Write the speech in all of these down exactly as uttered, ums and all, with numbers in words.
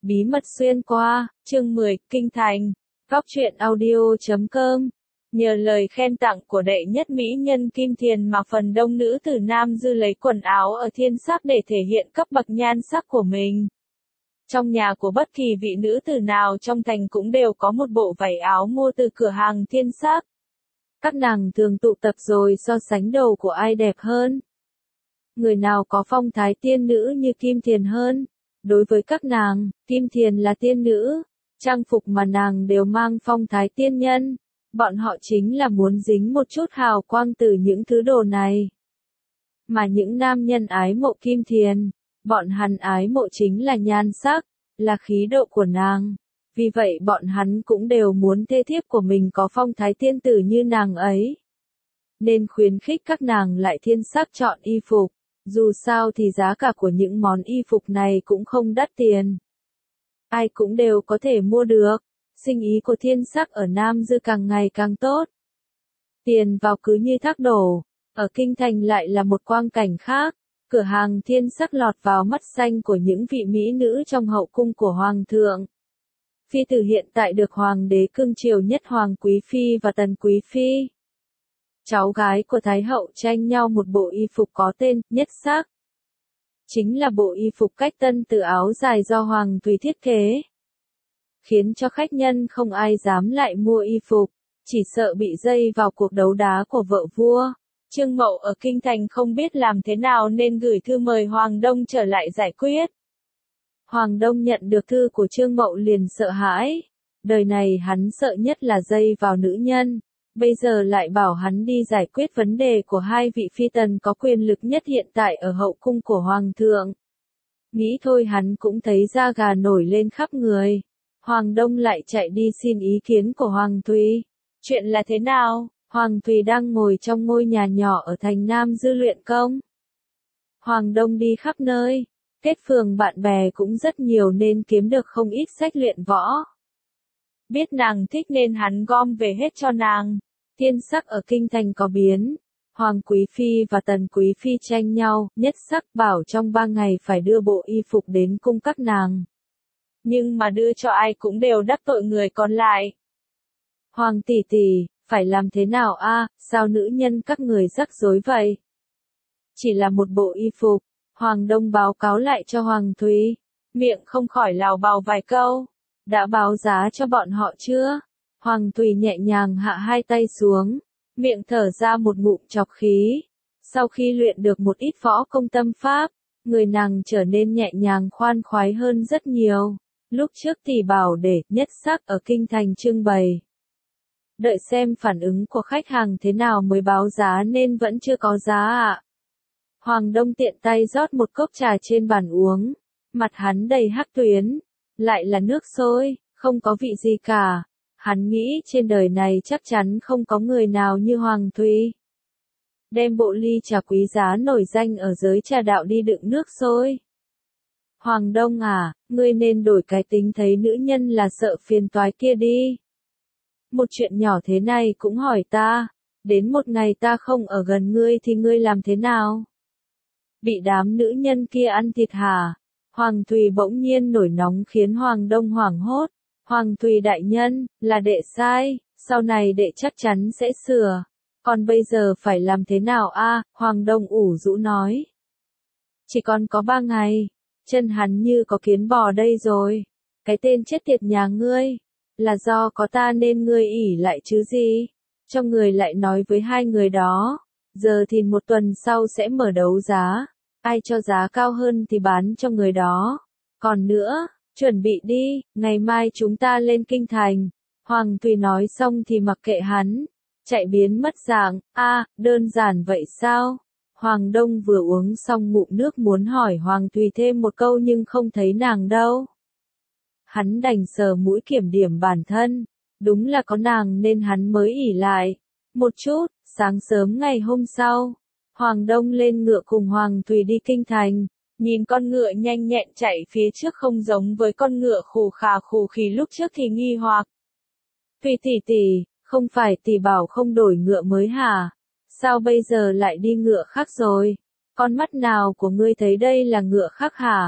Bí mật xuyên qua, chương mười, Kinh Thành. Góc truyện audio chấm com. Nhờ lời khen tặng của đệ nhất mỹ nhân Kim Thiền mà phần đông nữ tử Nam Dư lấy quần áo ở Thiên Sắc để thể hiện cấp bậc nhan sắc của mình. Trong nhà của bất kỳ vị nữ tử nào trong thành cũng đều có một bộ vải áo mua từ cửa hàng Thiên Sắc. Các nàng thường tụ tập rồi so sánh đầu của ai đẹp hơn. Người nào có phong thái tiên nữ như Kim Thiền hơn. Đối với các nàng, Kim Thiền là tiên nữ, trang phục mà nàng đều mang phong thái tiên nhân. Bọn họ chính là muốn dính một chút hào quang từ những thứ đồ này. Mà những nam nhân ái mộ Kim Thiền, bọn hắn ái mộ chính là nhan sắc, là khí độ của nàng. Vì vậy bọn hắn cũng đều muốn thê thiếp của mình có phong thái tiên tử như nàng ấy. Nên khuyến khích các nàng lại Thiên Sắc chọn y phục. Dù sao thì giá cả của những món y phục này cũng không đắt tiền. Ai cũng đều có thể mua được. Sinh ý của Thiên Sắc ở Nam Dư càng ngày càng tốt. Tiền vào cứ như thác đổ. Ở Kinh Thành lại là một quang cảnh khác. Cửa hàng Thiên Sắc lọt vào mắt xanh của những vị mỹ nữ trong hậu cung của Hoàng thượng. Phi tử hiện tại được Hoàng đế cưng chiều nhất Hoàng Quý Phi và Tần Quý Phi. Cháu gái của Thái hậu tranh nhau một bộ y phục có tên, Nhất Sắc. Chính là bộ y phục cách tân từ áo dài do Hoàng Thùy thiết kế. Khiến cho khách nhân không ai dám lại mua y phục, chỉ sợ bị dây vào cuộc đấu đá của vợ vua. Trương Mậu ở Kinh Thành không biết làm thế nào nên gửi thư mời Hoàng Đông trở lại giải quyết. Hoàng Đông nhận được thư của Trương Mậu liền sợ hãi. Đời này hắn sợ nhất là dây vào nữ nhân. Bây giờ lại bảo hắn đi giải quyết vấn đề của hai vị phi tần có quyền lực nhất hiện tại ở hậu cung của Hoàng thượng. Nghĩ thôi hắn cũng thấy da gà nổi lên khắp người. Hoàng Đông lại chạy đi xin ý kiến của Hoàng Thùy. Chuyện là thế nào? Hoàng Thùy đang ngồi trong ngôi nhà nhỏ ở thành Nam Dư luyện công. Hoàng Đông đi khắp nơi, kết phường bạn bè cũng rất nhiều nên kiếm được không ít sách luyện võ. Biết nàng thích nên hắn gom về hết cho nàng. Thiên Sắc ở Kinh Thành có biến. Hoàng Quý Phi và Tần Quý Phi tranh nhau, Nhất Sắc bảo trong ba ngày phải đưa bộ y phục đến cung các nàng. Nhưng mà đưa cho ai cũng đều đắc tội người còn lại. Hoàng tỷ tỷ, phải làm thế nào a? Sao nữ nhân các người rắc rối vậy? Chỉ là một bộ y phục. Hoàng Đông báo cáo lại cho Hoàng Thùy. Miệng không khỏi lào bào vài câu. Đã báo giá cho bọn họ chưa? Hoàng Thùy nhẹ nhàng hạ hai tay xuống, miệng thở ra một ngụm trọc khí. Sau khi luyện được một ít võ công tâm pháp, người nàng trở nên nhẹ nhàng khoan khoái hơn rất nhiều. Lúc trước thì bảo để Nhất Sắc ở Kinh Thành trưng bày. Đợi xem phản ứng của khách hàng thế nào mới báo giá nên vẫn chưa có giá ạ. Hoàng Đông tiện tay rót một cốc trà trên bàn uống, mặt hắn đầy hắc tuyến, lại là nước sôi, không có vị gì cả. Hắn nghĩ trên đời này chắc chắn không có người nào như Hoàng Thùy. Đem bộ ly trà quý giá nổi danh ở giới trà đạo đi đựng nước sôi. Hoàng Đông à, ngươi nên đổi cái tính thấy nữ nhân là sợ phiền toái kia đi. Một chuyện nhỏ thế này cũng hỏi ta, đến một ngày ta không ở gần ngươi thì ngươi làm thế nào? Bị đám nữ nhân kia ăn thịt hả? Hoàng Thùy bỗng nhiên nổi nóng khiến Hoàng Đông hoảng hốt. Hoàng Thùy đại nhân, là đệ sai, sau này đệ chắc chắn sẽ sửa. Còn bây giờ phải làm thế nào a? Hoàng Đông ủ rũ nói. Chỉ còn có ba ngày, chân hắn như có kiến bò đây rồi. Cái tên chết tiệt nhà ngươi, là do có ta nên ngươi ỉ lại chứ gì? Cho người lại nói với hai người đó, giờ thì một tuần sau sẽ mở đấu giá. Ai cho giá cao hơn thì bán cho người đó. Còn nữa, chuẩn bị đi, ngày mai chúng ta lên Kinh Thành. Hoàng Thùy nói xong thì mặc kệ hắn, chạy biến mất dạng. A, đơn giản vậy sao? Hoàng Đông vừa uống xong ngụm nước muốn hỏi Hoàng Thùy thêm một câu nhưng không thấy nàng đâu. Hắn đành sờ mũi kiểm điểm bản thân, đúng là có nàng nên hắn mới ỉ lại. Một chút, sáng sớm ngày hôm sau, Hoàng Đông lên ngựa cùng Hoàng Thùy đi Kinh Thành. Nhìn con ngựa nhanh nhẹn chạy phía trước không giống với con ngựa khù khà khù khì lúc trước thì nghi hoặc. Thùy tỷ tỷ, không phải tỷ bảo không đổi ngựa mới hả? Sao bây giờ lại đi ngựa khác rồi? Con mắt nào của ngươi thấy đây là ngựa khác hả?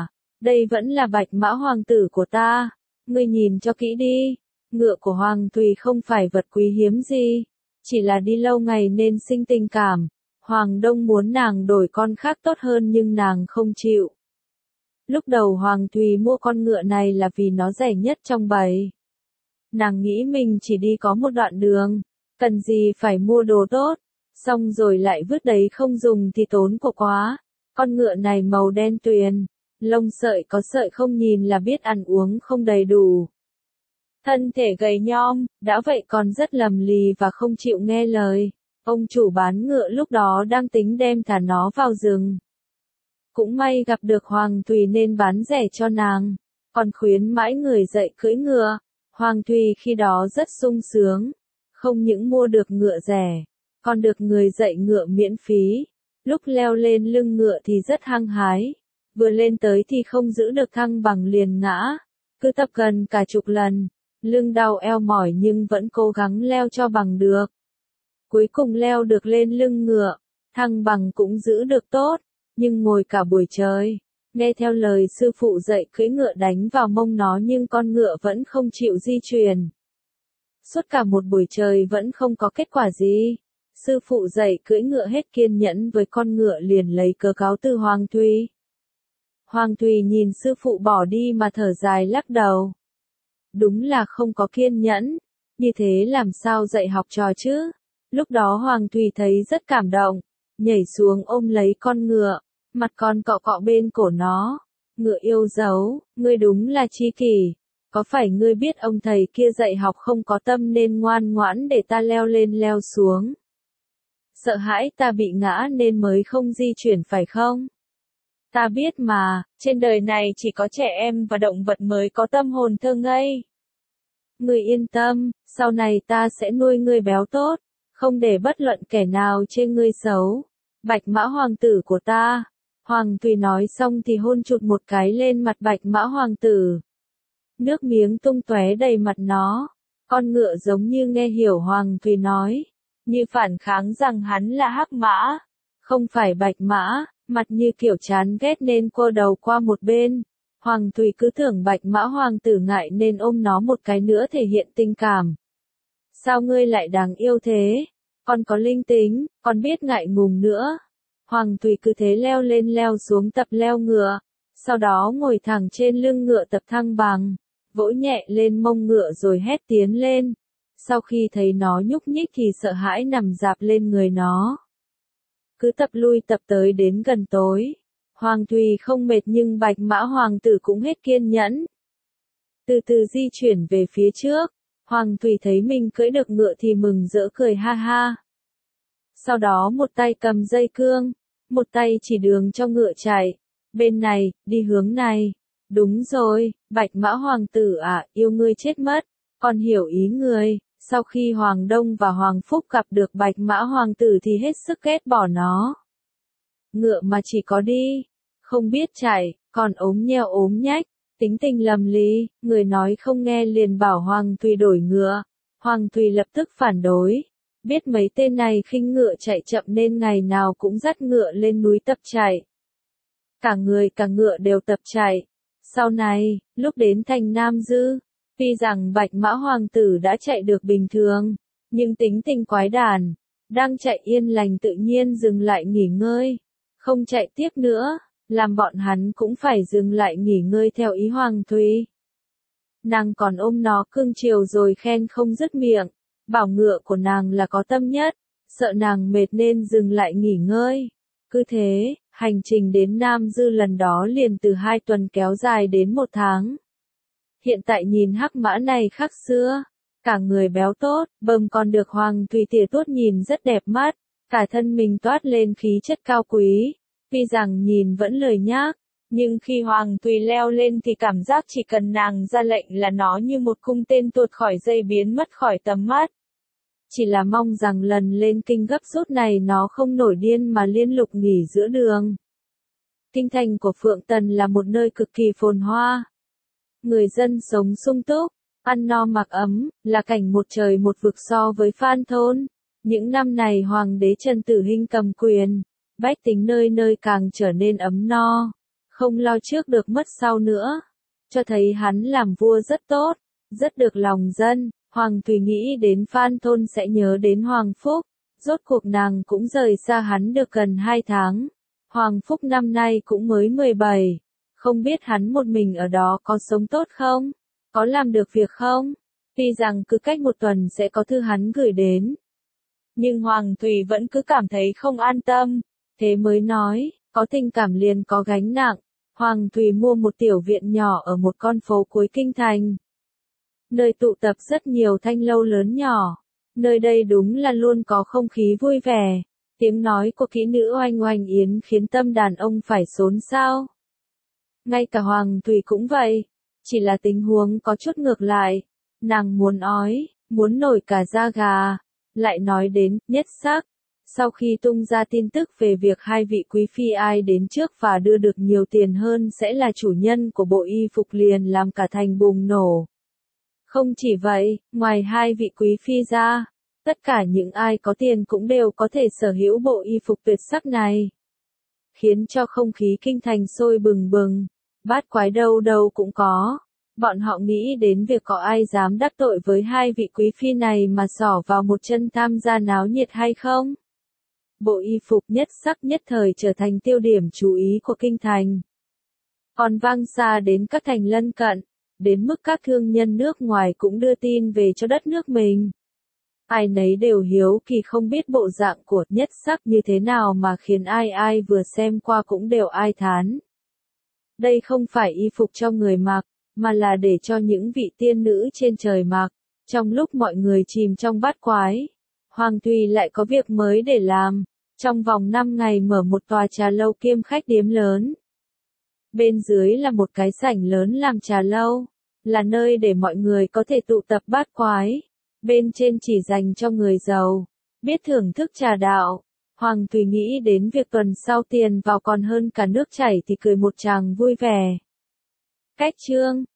đây vẫn là bạch mã hoàng tử của ta, ngươi nhìn cho kỹ đi, ngựa của Hoàng Thùy không phải vật quý hiếm gì, chỉ là đi lâu ngày nên sinh tình cảm, Hoàng Đông muốn nàng đổi con khác tốt hơn nhưng nàng không chịu. Lúc đầu Hoàng Thùy mua con ngựa này là vì nó rẻ nhất trong bầy. Nàng nghĩ mình chỉ đi có một đoạn đường, cần gì phải mua đồ tốt, xong rồi lại vứt đấy không dùng thì tốn của quá. Con ngựa này màu đen tuyền, lông sợi có sợi không nhìn là biết ăn uống không đầy đủ. Thân thể gầy nhom, đã vậy còn rất lầm lì và không chịu nghe lời. Ông chủ bán ngựa lúc đó đang tính đem thả nó vào rừng. Cũng may gặp được Hoàng Thùy nên bán rẻ cho nàng, còn khuyến mãi người dạy cưỡi ngựa. Hoàng Thùy khi đó rất sung sướng, không những mua được ngựa rẻ, còn được người dạy ngựa miễn phí. Lúc leo lên lưng ngựa thì rất hăng hái, vừa lên tới thì không giữ được thăng bằng liền ngã, cứ tập gần cả chục lần, lưng đau eo mỏi nhưng vẫn cố gắng leo cho bằng được. Cuối cùng leo được lên lưng ngựa, thăng bằng cũng giữ được tốt, nhưng ngồi cả buổi trời, nghe theo lời sư phụ dạy cưỡi ngựa đánh vào mông nó nhưng con ngựa vẫn không chịu di chuyển. Suốt cả một buổi trời vẫn không có kết quả gì. Sư phụ dạy cưỡi ngựa hết kiên nhẫn với con ngựa liền lấy cớ cáo từ Hoàng Thùy. Hoàng Thùy nhìn sư phụ bỏ đi mà thở dài lắc đầu. Đúng là không có kiên nhẫn, như thế làm sao dạy học trò chứ? Lúc đó Hoàng Thùy thấy rất cảm động, nhảy xuống ôm lấy con ngựa, mặt con cọ cọ bên cổ nó. Ngựa yêu dấu, ngươi đúng là tri kỷ. Có phải ngươi biết ông thầy kia dạy học không có tâm nên ngoan ngoãn để ta leo lên leo xuống? Sợ hãi ta bị ngã nên mới không di chuyển phải không? Ta biết mà, trên đời này chỉ có trẻ em và động vật mới có tâm hồn thơ ngây. Ngươi yên tâm, sau này ta sẽ nuôi ngươi béo tốt, không để bất luận kẻ nào chê ngươi xấu. Bạch mã hoàng tử của ta. Hoàng Thùy nói xong thì hôn chụt một cái lên mặt bạch mã hoàng tử. Nước miếng tung tóe đầy mặt nó. Con ngựa giống như nghe hiểu Hoàng Thùy nói, như phản kháng rằng hắn là hắc mã, không phải bạch mã, mặt như kiểu chán ghét nên quơ đầu qua một bên. Hoàng Thùy cứ tưởng bạch mã hoàng tử ngại nên ôm nó một cái nữa thể hiện tình cảm. Sao ngươi lại đáng yêu thế? Còn có linh tính, còn biết ngại ngùng nữa. Hoàng Thùy cứ thế leo lên leo xuống tập leo ngựa, sau đó ngồi thẳng trên lưng ngựa tập thăng bằng, vỗ nhẹ lên mông ngựa rồi hét tiến lên. Sau khi thấy nó nhúc nhích thì sợ hãi nằm dạp lên người nó. Cứ tập lui tập tới đến gần tối. Hoàng Thùy không mệt nhưng bạch mã hoàng tử cũng hết kiên nhẫn. Từ từ di chuyển về phía trước, Hoàng Thùy thấy mình cưỡi được ngựa thì mừng rỡ cười ha ha. Sau đó một tay cầm dây cương, một tay chỉ đường cho ngựa chạy. Bên này, đi hướng này. Đúng rồi, bạch mã hoàng tử à, yêu ngươi chết mất. Còn hiểu ý người. Sau khi Hoàng Đông và Hoàng Phúc gặp được bạch mã hoàng tử thì hết sức ghét bỏ nó. Ngựa mà chỉ có đi, không biết chạy, còn ốm nheo ốm nhách, tính tình lầm lì, người nói không nghe liền bảo Hoàng Thùy đổi ngựa. Hoàng Thùy lập tức phản đối, biết mấy tên này khinh ngựa chạy chậm nên ngày nào cũng dắt ngựa lên núi tập chạy. Cả người cả ngựa đều tập chạy. Sau này, lúc đến thành Nam Dư, tuy rằng bạch mã hoàng tử đã chạy được bình thường, nhưng tính tình quái đản, đang chạy yên lành tự nhiên dừng lại nghỉ ngơi, không chạy tiếp nữa, làm bọn hắn cũng phải dừng lại nghỉ ngơi theo ý Hoàng Thùy. Nàng còn ôm nó cưng chiều rồi khen không dứt miệng, bảo ngựa của nàng là có tâm nhất, sợ nàng mệt nên dừng lại nghỉ ngơi. Cứ thế, hành trình đến Nam Dư lần đó liền từ hai tuần kéo dài đến một tháng. Hiện tại nhìn hắc mã này khác xưa, cả người béo tốt, bầm còn được Hoàng Thùy tỉa tuốt nhìn rất đẹp mắt, cả thân mình toát lên khí chất cao quý, tuy rằng nhìn vẫn lười nhác, nhưng khi Hoàng Thùy leo lên thì cảm giác chỉ cần nàng ra lệnh là nó như một cung tên tuột khỏi dây biến mất khỏi tầm mắt. Chỉ là mong rằng lần lên kinh gấp rút này nó không nổi điên mà liên lục nghỉ giữa đường. Kinh thành của Phượng Tần là một nơi cực kỳ phồn hoa. Người dân sống sung túc, ăn no mặc ấm, là cảnh một trời một vực so với Phan Thôn. Những năm này Hoàng đế Trần Tử Hinh cầm quyền, bách tính nơi nơi càng trở nên ấm no. không lo trước được mất sau nữa, cho thấy hắn làm vua rất tốt, rất được lòng dân. Hoàng Thùy nghĩ đến Phan Thôn sẽ nhớ đến Hoàng Phúc, rốt cuộc nàng cũng rời xa hắn được gần hai tháng. Hoàng Phúc năm nay cũng mới mười bảy, không biết hắn một mình ở đó có sống tốt không, có làm được việc không, tuy rằng cứ cách một tuần sẽ có thư hắn gửi đến. Nhưng Hoàng Thùy vẫn cứ cảm thấy không an tâm, thế mới nói, có tình cảm liền có gánh nặng. Hoàng Thùy mua một tiểu viện nhỏ ở một con phố cuối kinh thành, nơi tụ tập rất nhiều thanh lâu lớn nhỏ. Nơi đây đúng là luôn có không khí vui vẻ, tiếng nói của kỹ nữ oanh oanh yến khiến tâm đàn ông phải xốn xao. Ngay cả Hoàng Thùy cũng vậy, chỉ là tình huống có chút ngược lại, nàng muốn ói, muốn nổi cả da gà, lại nói đến Nhất Sắc. Sau khi tung ra tin tức về việc hai vị quý phi ai đến trước và đưa được nhiều tiền hơn sẽ là chủ nhân của bộ y phục liền làm cả thành bùng nổ. Không chỉ vậy, ngoài hai vị quý phi ra, tất cả những ai có tiền cũng đều có thể sở hữu bộ y phục tuyệt sắc này. Khiến cho không khí kinh thành sôi bừng bừng, bát quái đâu đâu cũng có. Bọn họ nghĩ đến việc có ai dám đắc tội với hai vị quý phi này mà xỏ vào một chân tham gia náo nhiệt hay không? Bộ y phục Nhất Sắc nhất thời trở thành tiêu điểm chú ý của kinh thành. Còn vang xa đến các thành lân cận, đến mức các thương nhân nước ngoài cũng đưa tin về cho đất nước mình. Ai nấy đều hiếu kỳ không biết bộ dạng của Nhất Sắc như thế nào mà khiến ai ai vừa xem qua cũng đều ai thán. Đây không phải y phục cho người mặc, mà là để cho những vị tiên nữ trên trời mặc. Trong lúc mọi người chìm trong bát quái, Hoàng Thùy lại có việc mới để làm. Trong vòng năm ngày mở một tòa trà lâu kiêm khách điếm lớn. Bên dưới là một cái sảnh lớn làm trà lâu, là nơi để mọi người có thể tụ tập bát quái. Bên trên chỉ dành cho người giàu, biết thưởng thức trà đạo. Hoàng Thùy nghĩ đến việc tuần sau tiền vào còn hơn cả nước chảy thì cười một tràng vui vẻ. Cách chương